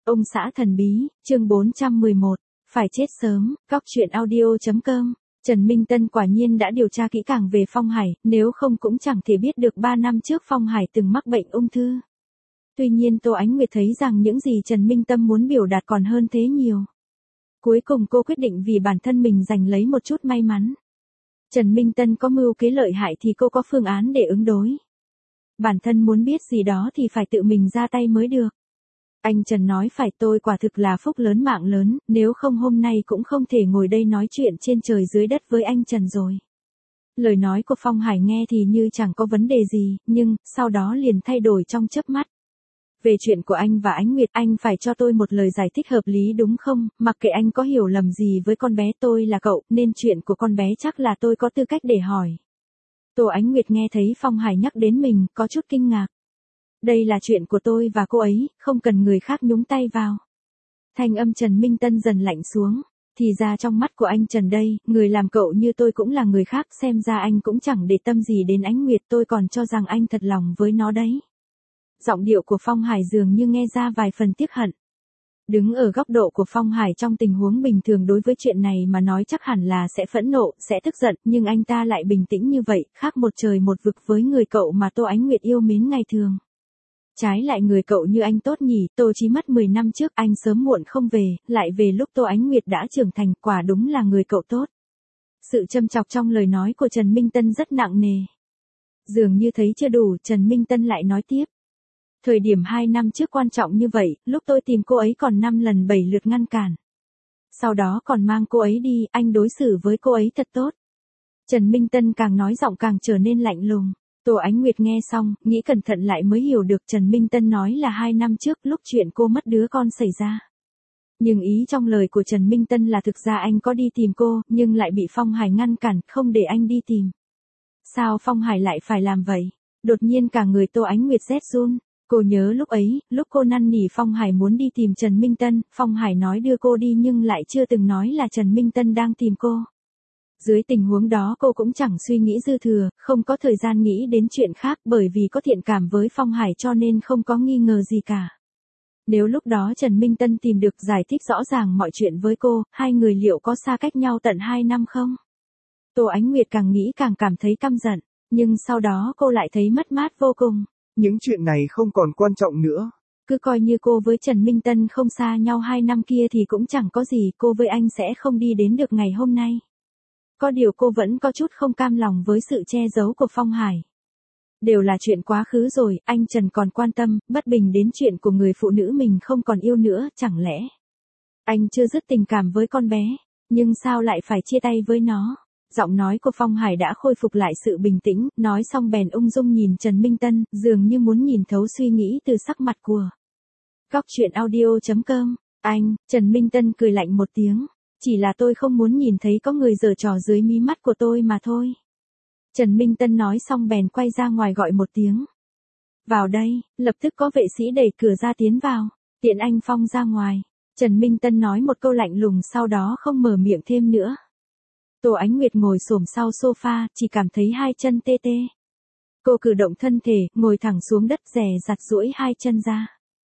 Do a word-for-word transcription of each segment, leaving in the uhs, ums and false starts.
Ông xã thần bí, chương bốn trăm mười một, phải chết sớm, góc truyện audio.com. Trần Minh Tân quả nhiên đã điều tra kỹ càng về Phong Hải, nếu không cũng chẳng thể biết được ba năm trước Phong Hải từng mắc bệnh ung thư. Tuy nhiên Tô Ánh Nguyệt thấy rằng những gì Trần Minh Tâm muốn biểu đạt còn hơn thế nhiều. Cuối cùng cô quyết định vì bản thân mình giành lấy một chút may mắn. Trần Minh Tân có mưu kế lợi hại thì cô có phương án để ứng đối. Bản thân muốn biết gì đó thì phải tự mình ra tay mới được. Anh Trần nói phải, tôi quả thực là phúc lớn mạng lớn, nếu không hôm nay cũng không thể ngồi đây nói chuyện trên trời dưới đất với anh Trần rồi. Lời nói của Phong Hải nghe thì như chẳng có vấn đề gì, nhưng, sau đó liền thay đổi trong chớp mắt. Về chuyện của anh và Ánh Nguyệt, anh phải cho tôi một lời giải thích hợp lý đúng không, mặc kệ anh có hiểu lầm gì với con bé, tôi là cậu, nên chuyện của con bé chắc là tôi có tư cách để hỏi. Tô Ánh Nguyệt nghe thấy Phong Hải nhắc đến mình, có chút kinh ngạc. Đây là chuyện của tôi và cô ấy, không cần người khác nhúng tay vào. Thanh âm Trần Minh Tân dần lạnh xuống. Thì ra trong mắt của anh Trần đây, người làm cậu như tôi cũng là người khác, xem ra anh cũng chẳng để tâm gì đến Ánh Nguyệt, tôi còn cho rằng anh thật lòng với nó đấy. Giọng điệu của Phong Hải dường như nghe ra vài phần tiếc hận. Đứng ở góc độ của Phong Hải trong tình huống bình thường đối với chuyện này mà nói chắc hẳn là sẽ phẫn nộ, sẽ tức giận, nhưng anh ta lại bình tĩnh như vậy, khác một trời một vực với người cậu mà Tô Ánh Nguyệt yêu mến ngày thường. Trái lại người cậu như anh tốt nhỉ, tôi chỉ mất mười năm trước, anh sớm muộn không về, lại về lúc Tô Ánh Nguyệt đã trưởng thành, quả đúng là người cậu tốt. Sự châm chọc trong lời nói của Trần Minh Tân rất nặng nề. Dường như thấy chưa đủ, Trần Minh Tân lại nói tiếp. Thời điểm hai năm trước quan trọng như vậy, lúc tôi tìm cô ấy còn năm lần bảy lượt ngăn cản. Sau đó còn mang cô ấy đi, anh đối xử với cô ấy thật tốt. Trần Minh Tân càng nói giọng càng trở nên lạnh lùng. Tô Ánh Nguyệt nghe xong, nghĩ cẩn thận lại mới hiểu được Trần Minh Tân nói là hai năm trước lúc chuyện cô mất đứa con xảy ra. Nhưng ý trong lời của Trần Minh Tân là thực ra anh có đi tìm cô, nhưng lại bị Phong Hải ngăn cản, không để anh đi tìm. Sao Phong Hải lại phải làm vậy? Đột nhiên cả người Tô Ánh Nguyệt rét run. Cô nhớ lúc ấy, lúc cô năn nỉ Phong Hải muốn đi tìm Trần Minh Tân, Phong Hải nói đưa cô đi nhưng lại chưa từng nói là Trần Minh Tân đang tìm cô. Dưới tình huống đó cô cũng chẳng suy nghĩ dư thừa, không có thời gian nghĩ đến chuyện khác bởi vì có thiện cảm với Phong Hải cho nên không có nghi ngờ gì cả. Nếu lúc đó Trần Minh Tân tìm được giải thích rõ ràng mọi chuyện với cô, hai người liệu có xa cách nhau tận hai năm không? Tô Ánh Nguyệt càng nghĩ càng cảm thấy căm giận, nhưng sau đó cô lại thấy mất mát vô cùng. Những chuyện này không còn quan trọng nữa. Cứ coi như cô với Trần Minh Tân không xa nhau hai năm kia thì cũng chẳng có gì, cô với anh sẽ không đi đến được ngày hôm nay. Có điều cô vẫn có chút không cam lòng với sự che giấu của Phong Hải. Đều là chuyện quá khứ rồi, anh Trần còn quan tâm, bất bình đến chuyện của người phụ nữ mình không còn yêu nữa, chẳng lẽ anh chưa dứt tình cảm với con bé, nhưng sao lại phải chia tay với nó? Giọng nói của Phong Hải đã khôi phục lại sự bình tĩnh, nói xong bèn ung dung nhìn Trần Minh Tân, dường như muốn nhìn thấu suy nghĩ từ sắc mặt của. Góc truyện audio.com, anh, Trần Minh Tân cười lạnh một tiếng. Chỉ là tôi không muốn nhìn thấy có người giở trò dưới mí mắt của tôi mà thôi. Trần Minh Tân nói xong bèn quay ra ngoài gọi một tiếng. Vào đây, lập tức có vệ sĩ đẩy cửa ra tiến vào. Tiện anh Phong ra ngoài. Trần Minh Tân nói một câu lạnh lùng sau đó không mở miệng thêm nữa. Tô Ánh Nguyệt ngồi xổm sau sofa, chỉ cảm thấy hai chân tê tê. Cô cử động thân thể, ngồi thẳng xuống đất dè dặt duỗi hai chân ra.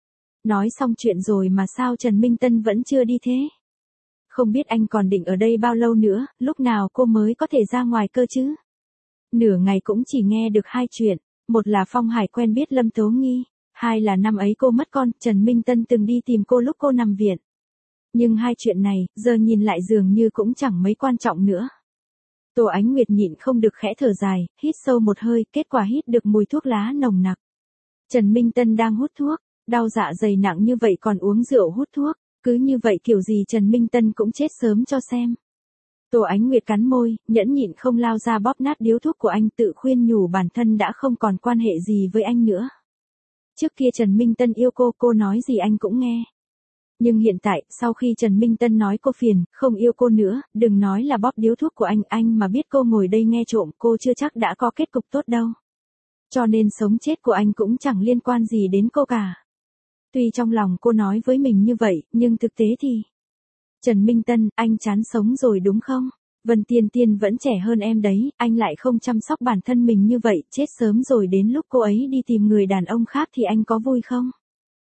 Nói xong chuyện rồi mà sao Trần Minh Tân vẫn chưa đi thế? Không biết anh còn định ở đây bao lâu nữa, lúc nào cô mới có thể ra ngoài cơ chứ? Nửa ngày cũng chỉ nghe được hai chuyện, một là Phong Hải quen biết Lâm Tố Nghi, hai là năm ấy cô mất con, Trần Minh Tân từng đi tìm cô lúc cô nằm viện. Nhưng hai chuyện này, giờ nhìn lại dường như cũng chẳng mấy quan trọng nữa. Tô Ánh Nguyệt nhịn không được khẽ thở dài, hít sâu một hơi, kết quả hít được mùi thuốc lá nồng nặc. Trần Minh Tân đang hút thuốc, đau dạ dày nặng như vậy còn uống rượu hút thuốc. Cứ như vậy kiểu gì Trần Minh Tân cũng chết sớm cho xem. Tô Ánh Nguyệt cắn môi, nhẫn nhịn không lao ra bóp nát điếu thuốc của anh, tự khuyên nhủ bản thân đã không còn quan hệ gì với anh nữa. Trước kia Trần Minh Tân yêu cô, cô nói gì anh cũng nghe. Nhưng hiện tại, sau khi Trần Minh Tân nói cô phiền, không yêu cô nữa, đừng nói là bóp điếu thuốc của anh, anh mà biết cô ngồi đây nghe trộm, cô chưa chắc đã có kết cục tốt đâu. Cho nên sống chết của anh cũng chẳng liên quan gì đến cô cả. Tuy trong lòng cô nói với mình như vậy, nhưng thực tế thì. Trần Minh Tân, anh chán sống rồi đúng không? Vân Tiên Tiên vẫn trẻ hơn em đấy, anh lại không chăm sóc bản thân mình như vậy, chết sớm rồi đến lúc cô ấy đi tìm người đàn ông khác thì anh có vui không?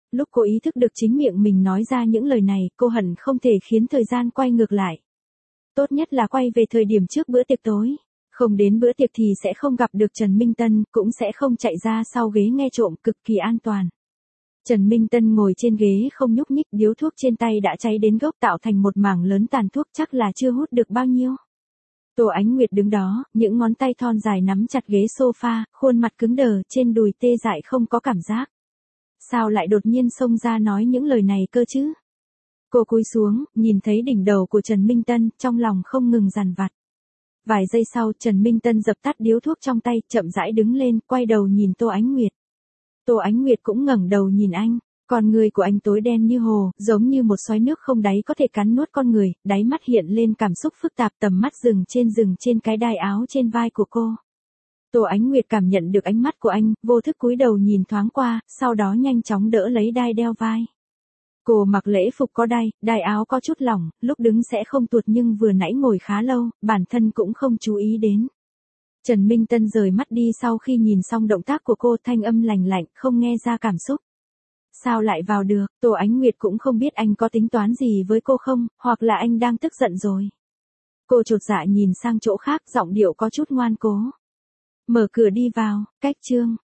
Lúc cô ý thức được chính miệng mình nói ra những lời này, cô hận không thể khiến thời gian quay ngược lại. Tốt nhất là quay về thời điểm trước bữa tiệc tối. Không đến bữa tiệc thì sẽ không gặp được Trần Minh Tân, cũng sẽ không chạy ra sau ghế nghe trộm, cực kỳ an toàn. Trần Minh Tân ngồi trên ghế không nhúc nhích, điếu thuốc trên tay đã cháy đến gốc tạo thành một mảng lớn tàn thuốc, chắc là chưa hút được bao nhiêu. Tô Ánh Nguyệt đứng đó, những ngón tay thon dài nắm chặt ghế sofa, khuôn mặt cứng đờ, trên đùi tê dại không có cảm giác. Sao lại đột nhiên xông ra nói những lời này cơ chứ? Cô cúi xuống, nhìn thấy đỉnh đầu của Trần Minh Tân, trong lòng không ngừng dằn vặt. Vài giây sau, Trần Minh Tân dập tắt điếu thuốc trong tay, chậm rãi đứng lên, quay đầu nhìn Tô Ánh Nguyệt. Tô Ánh Nguyệt cũng ngẩng đầu nhìn anh, con người của anh tối đen như hồ, giống như một xoáy nước không đáy có thể cắn nuốt con người, đáy mắt hiện lên cảm xúc phức tạp, tầm mắt dừng trên dừng trên cái đai áo trên vai của cô. Tô Ánh Nguyệt cảm nhận được ánh mắt của anh, vô thức cúi đầu nhìn thoáng qua, sau đó nhanh chóng đỡ lấy đai đeo vai. Cô mặc lễ phục có đai, đai áo có chút lỏng, lúc đứng sẽ không tuột nhưng vừa nãy ngồi khá lâu, bản thân cũng không chú ý đến. Trần Minh Tân rời mắt đi sau khi nhìn xong động tác của cô, thanh âm lành lạnh, không nghe ra cảm xúc. Sao lại vào được? Tô Ánh Nguyệt cũng không biết anh có tính toán gì với cô không, hoặc là anh đang tức giận rồi. Cô chột dạ nhìn sang chỗ khác, giọng điệu có chút ngoan cố. Mở cửa đi vào, cách chương.